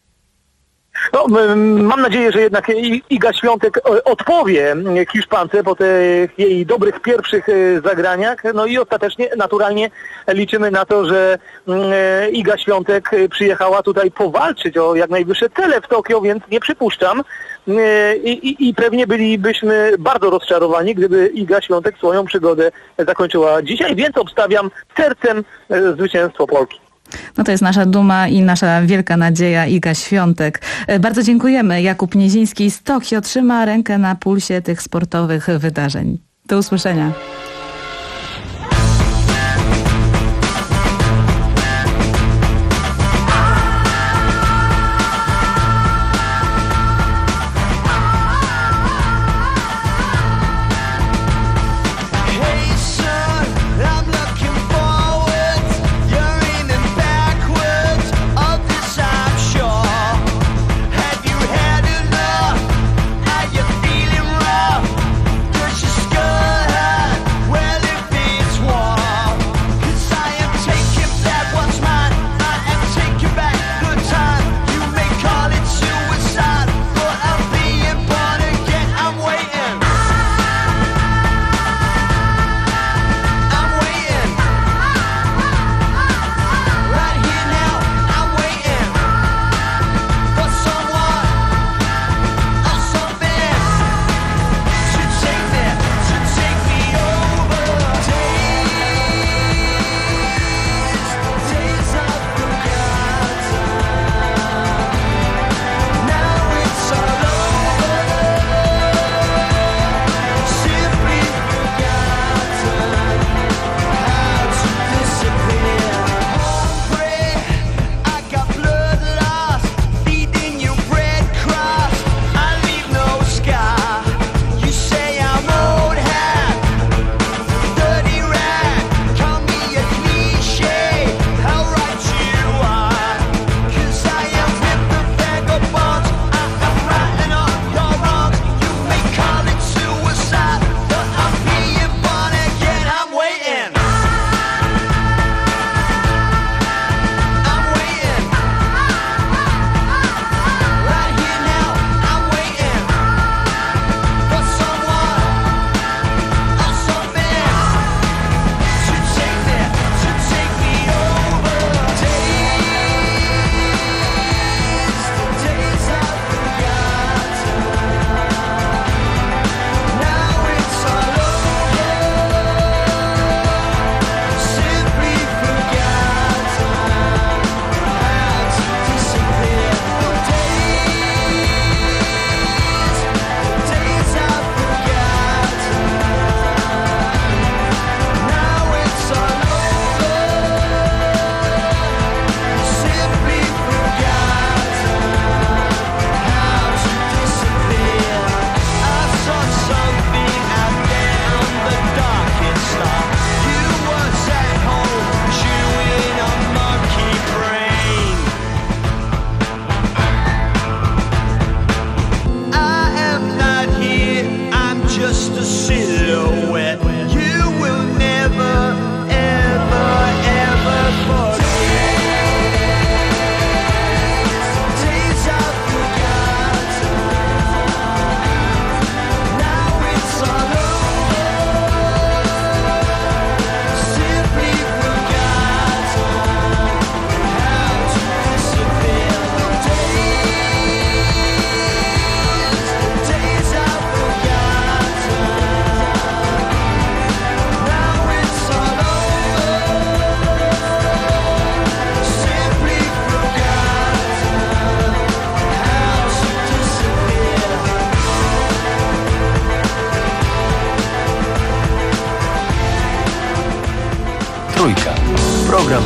No, mam nadzieję, że jednak Iga Świątek odpowie Hiszpance po tych jej dobrych pierwszych zagraniach. No i ostatecznie naturalnie liczymy na to, że Iga Świątek przyjechała tutaj powalczyć o jak najwyższe cele w Tokio, więc nie przypuszczam. I, i, i pewnie bylibyśmy bardzo rozczarowani, gdyby Iga Świątek swoją przygodę zakończyła dzisiaj, więc obstawiam sercem zwycięstwo Polki.
No to jest nasza duma i nasza wielka nadzieja, Iga Świątek. Bardzo dziękujemy. Jakub Niziński z Tokio trzyma rękę na pulsie tych sportowych wydarzeń. Do usłyszenia.
Where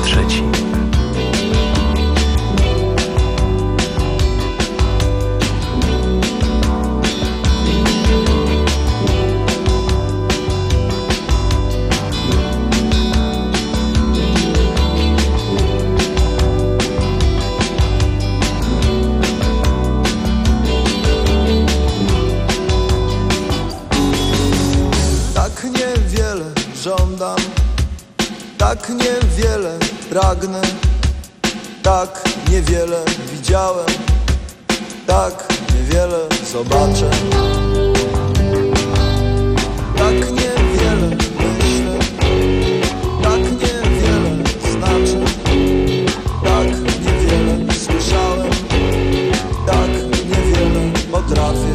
trzeci.
Żądam, tak niewiele pragnę, tak niewiele widziałem, tak niewiele zobaczę, tak niewiele myślę, tak niewiele znaczy, tak niewiele słyszałem, tak niewiele potrafię.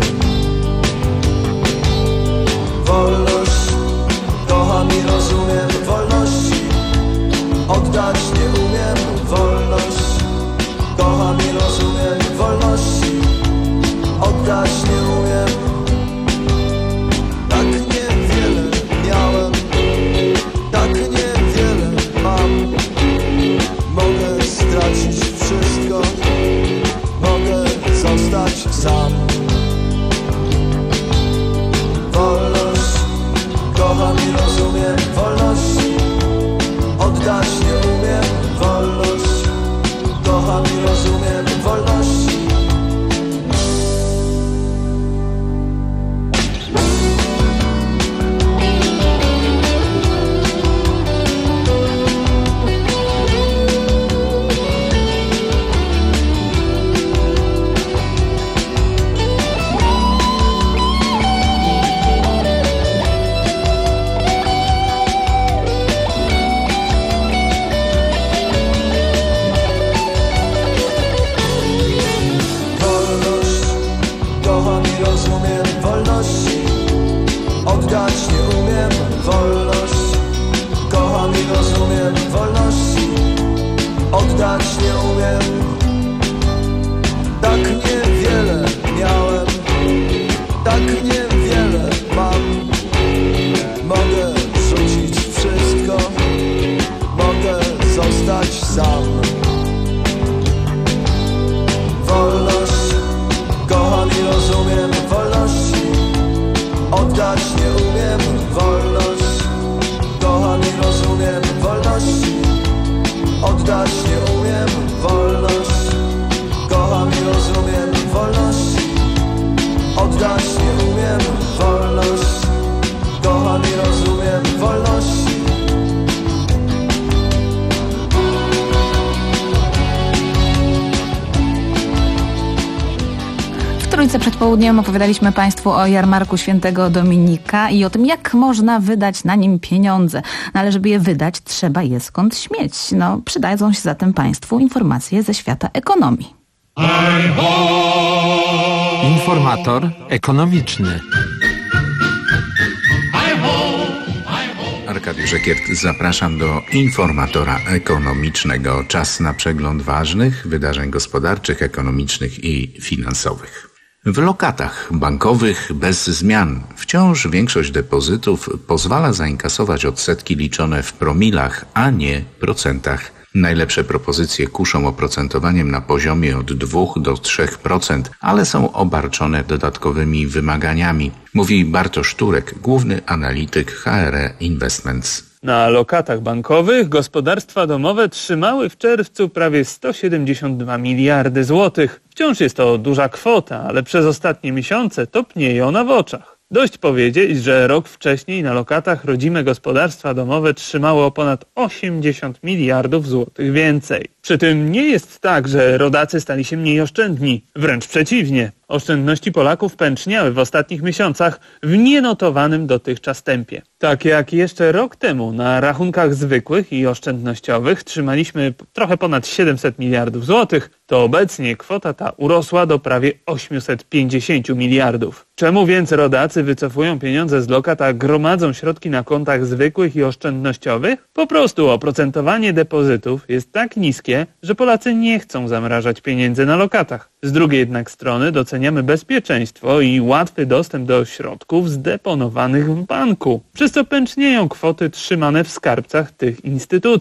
Wolność kocham i rozumiem, wolności oddać nie umiem. Wolność kocham i rozumiem, wolności oddać nie umiem. Tak niewiele miałem, tak niewiele mam. Mogę stracić wszystko, mogę zostać sam. Wolność kocham i rozumiem, wolności oddać nie umiem. Wolność kocham i rozumiem, wolności. Oddać nie umiem, wolność kocham i rozumiem, wolności oddać nie umiem. Tak niewiele miałem, tak niewiele mam. Mogę rzucić wszystko, mogę zostać sam. Wolność kocham i rozumiem, wolności oddać nie umiem. Wolność kocham i rozumiem, wolności oddać nie umiem. Wolność kocham i rozumiem, wolności oddać nie umiem. Wolność kocham i rozumiem, wolności.
W Trójce przed południem opowiadaliśmy Państwu o jarmarku Świętego Dominika i o tym, jak można wydać na nim pieniądze. No ale żeby je wydać, trzeba je skąd śmieć. No, przydadzą się zatem Państwu informacje ze świata ekonomii.
Informator ekonomiczny.
Arkadiusz Ekiert, zapraszam do informatora ekonomicznego. Czas na przegląd ważnych wydarzeń gospodarczych, ekonomicznych i finansowych. W lokatach bankowych bez zmian wciąż większość depozytów pozwala zainkasować odsetki liczone w promilach, a nie procentach. Najlepsze propozycje kuszą oprocentowaniem na poziomie od dwóch do trzech procent, ale są obarczone dodatkowymi wymaganiami, mówi Bartosz Turek, główny analityk H R E Investments.
Na lokatach bankowych gospodarstwa domowe trzymały w czerwcu prawie sto siedemdziesiąt dwa miliardy złotych. Wciąż jest to duża kwota, ale przez ostatnie miesiące topnieje ona w oczach. Dość powiedzieć, że rok wcześniej na lokatach rodzime gospodarstwa domowe trzymały o ponad osiemdziesiąt miliardów złotych więcej. Przy tym nie jest tak, że rodacy stali się mniej oszczędni. Wręcz przeciwnie. Oszczędności Polaków pęczniały w ostatnich miesiącach w nienotowanym dotychczas tempie. Tak jak jeszcze rok temu na rachunkach zwykłych i oszczędnościowych trzymaliśmy trochę ponad siedemset miliardów złotych, to obecnie kwota ta urosła do prawie osiemset pięćdziesiąt miliardów. Czemu więc rodacy wycofują pieniądze z lokat, a gromadzą środki na kontach zwykłych i oszczędnościowych? Po prostu oprocentowanie depozytów jest tak niskie, że Polacy nie chcą zamrażać pieniędzy na lokatach. Z drugiej jednak strony doceniamy bezpieczeństwo i łatwy dostęp do środków zdeponowanych w banku, przez co pęcznieją kwoty trzymane w skarbcach tych instytucji.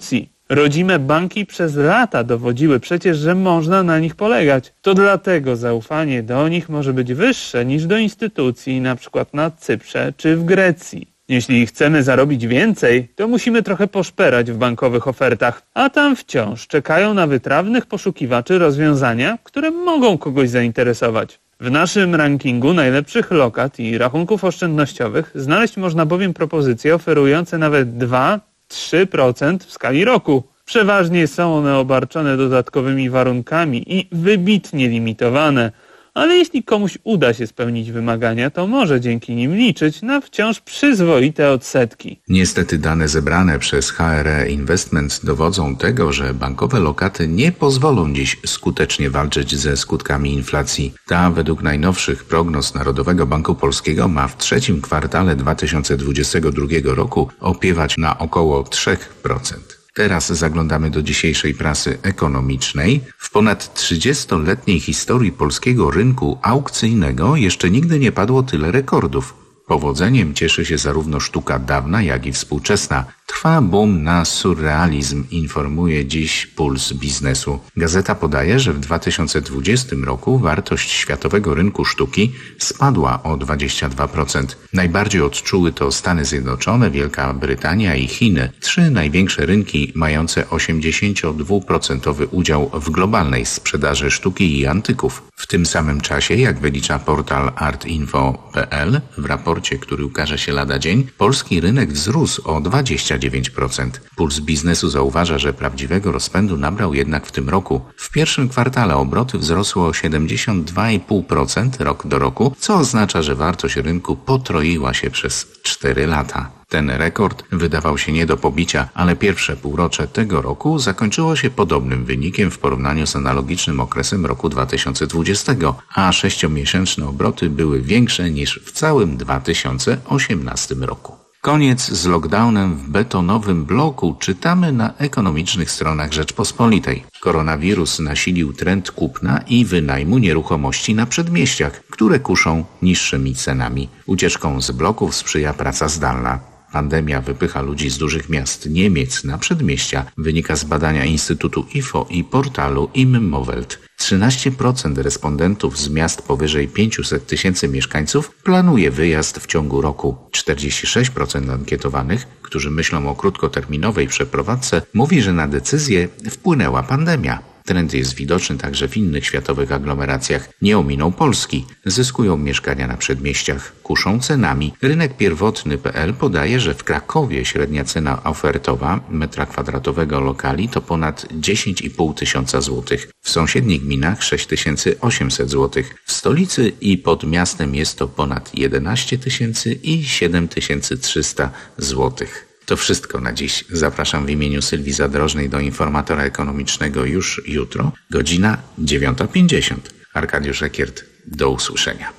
Rodzime banki przez lata dowodziły przecież, że można na nich polegać. To dlatego zaufanie do nich może być wyższe niż do instytucji, np. na Cyprze czy w Grecji. Jeśli chcemy zarobić więcej, to musimy trochę poszperać w bankowych ofertach, a tam wciąż czekają na wytrawnych poszukiwaczy rozwiązania, które mogą kogoś zainteresować. W naszym rankingu najlepszych lokat i rachunków oszczędnościowych znaleźć można bowiem propozycje oferujące nawet dwa do trzech procent w skali roku. Przeważnie są one obarczone dodatkowymi warunkami i wybitnie limitowane, ale jeśli komuś uda się spełnić wymagania, to może dzięki nim liczyć na wciąż przyzwoite odsetki.
Niestety dane zebrane przez H R E Investment dowodzą tego, że bankowe lokaty nie pozwolą dziś skutecznie walczyć ze skutkami inflacji. Ta według najnowszych prognoz Narodowego Banku Polskiego ma w trzecim kwartale dwa tysiące dwudziestego drugiego roku opiewać na około trzy procent. Teraz zaglądamy do dzisiejszej prasy ekonomicznej. W ponad trzydziestoletniej historii polskiego rynku aukcyjnego jeszcze nigdy nie padło tyle rekordów. Powodzeniem cieszy się zarówno sztuka dawna, jak i współczesna. Trwa boom na surrealizm, informuje dziś Puls Biznesu. Gazeta podaje, że w dwa tysiące dwudziestym roku wartość światowego rynku sztuki spadła o dwadzieścia dwa procent. Najbardziej odczuły to Stany Zjednoczone, Wielka Brytania i Chiny. Trzy największe rynki mające osiemdziesięciodwuprocentowy udział w globalnej sprzedaży sztuki i antyków. W tym samym czasie, jak wylicza portal artinfo kropka p l, w raporcie, który ukaże się lada dzień, polski rynek wzrósł o dwadzieścia dziewięć procent. Puls Biznesu zauważa, że prawdziwego rozpędu nabrał jednak w tym roku. W pierwszym kwartale obroty wzrosły o siedemdziesiąt dwa i pół procent rok do roku, co oznacza, że wartość rynku potroiła się przez cztery lata. Ten rekord wydawał się nie do pobicia, ale pierwsze półrocze tego roku zakończyło się podobnym wynikiem w porównaniu z analogicznym okresem roku dwa tysiące dwudziestego, a sześciomiesięczne obroty były większe niż w całym dwa tysiące osiemnastym roku. Koniec z lockdownem w betonowym bloku czytamy na ekonomicznych stronach Rzeczpospolitej. Koronawirus nasilił trend kupna i wynajmu nieruchomości na przedmieściach, które kuszą niższymi cenami. Ucieczką z bloków sprzyja praca zdalna. Pandemia wypycha ludzi z dużych miast Niemiec na przedmieścia, wynika z badania Instytutu I F O i portalu Immowelt. trzynaście procent respondentów z miast powyżej pięćset tysięcy mieszkańców planuje wyjazd w ciągu roku. czterdzieści sześć procent ankietowanych, którzy myślą o krótkoterminowej przeprowadzce, mówi, że na decyzję wpłynęła pandemia. Trend jest widoczny także w innych światowych aglomeracjach. Nie ominą Polski. Zyskują mieszkania na przedmieściach, kuszą cenami. Rynek pierwotny kropka p l podaje, że w Krakowie średnia cena ofertowa metra kwadratowego lokali to ponad dziesięć i pół tysiąca złotych. W sąsiednich gminach sześć tysięcy osiemset złotych. W stolicy i pod miastem jest to ponad jedenaście tysięcy i siedem tysięcy trzysta złotych. To wszystko na dziś. Zapraszam w imieniu Sylwii Zadrożnej do Informatora Ekonomicznego już jutro, godzina dziewiąta pięćdziesiąt. Arkadiusz Ekiert, do usłyszenia.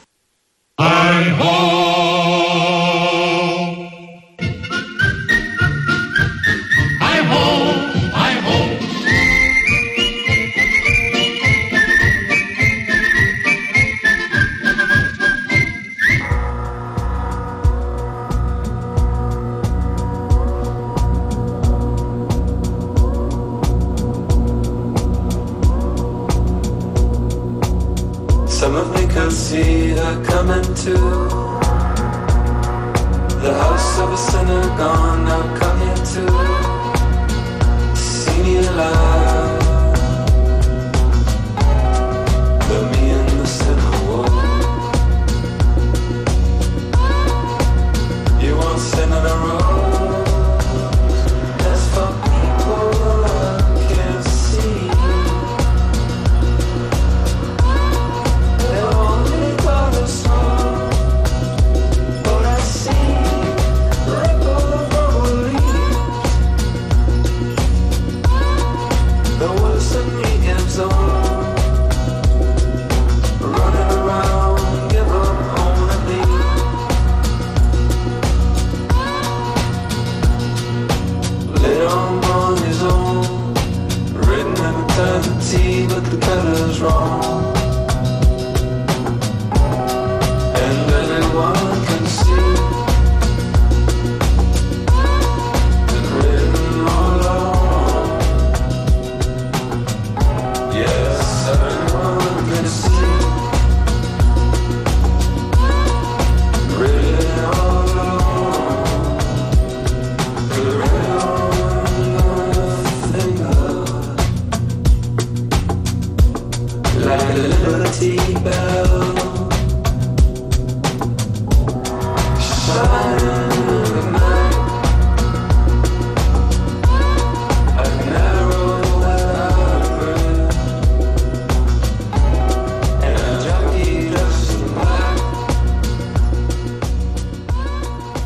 Some of me could see her coming to the house of a sinner gone. Now come here to see me alive. But me and the sinner walk. You won't stand on a road that's for people I can't see.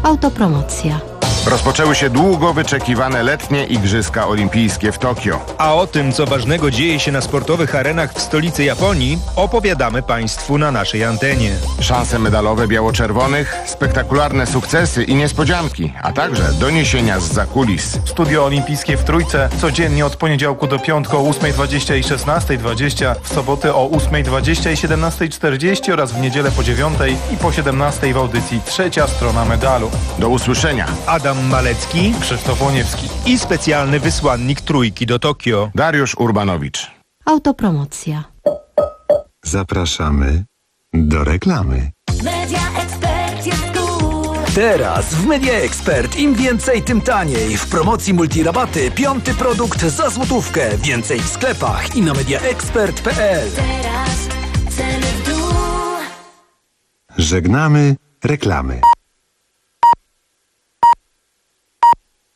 Autopromocja.
Rozpoczęły się długo wyczekiwane letnie Igrzyska Olimpijskie w Tokio.
A o tym, co ważnego dzieje się na sportowych arenach w stolicy Japonii, opowiadamy Państwu na naszej antenie.
Szanse medalowe biało-czerwonych, spektakularne sukcesy i niespodzianki, a także doniesienia z zakulis.
Studio Olimpijskie w Trójce codziennie od poniedziałku do piątku o ósmej dwadzieścia i szesnastej dwadzieścia, w soboty o ósmej dwadzieścia i siedemnastej czterdzieści oraz w niedzielę po dziewiątej i po siedemnastej w audycji Trzecia Strona Medalu.
Do usłyszenia.
Adam Malecki,
Krzysztof Łoniewski
i specjalny wysłannik Trójki do Tokio,
Dariusz Urbanowicz.
Autopromocja.
Zapraszamy do reklamy.
Media Expert jest tu.
Teraz w Media Expert im więcej, tym taniej. W promocji multirabaty piąty produkt za złotówkę. Więcej w sklepach i na mediaexpert kropka p l.
Teraz ceny w dół.
Żegnamy reklamy.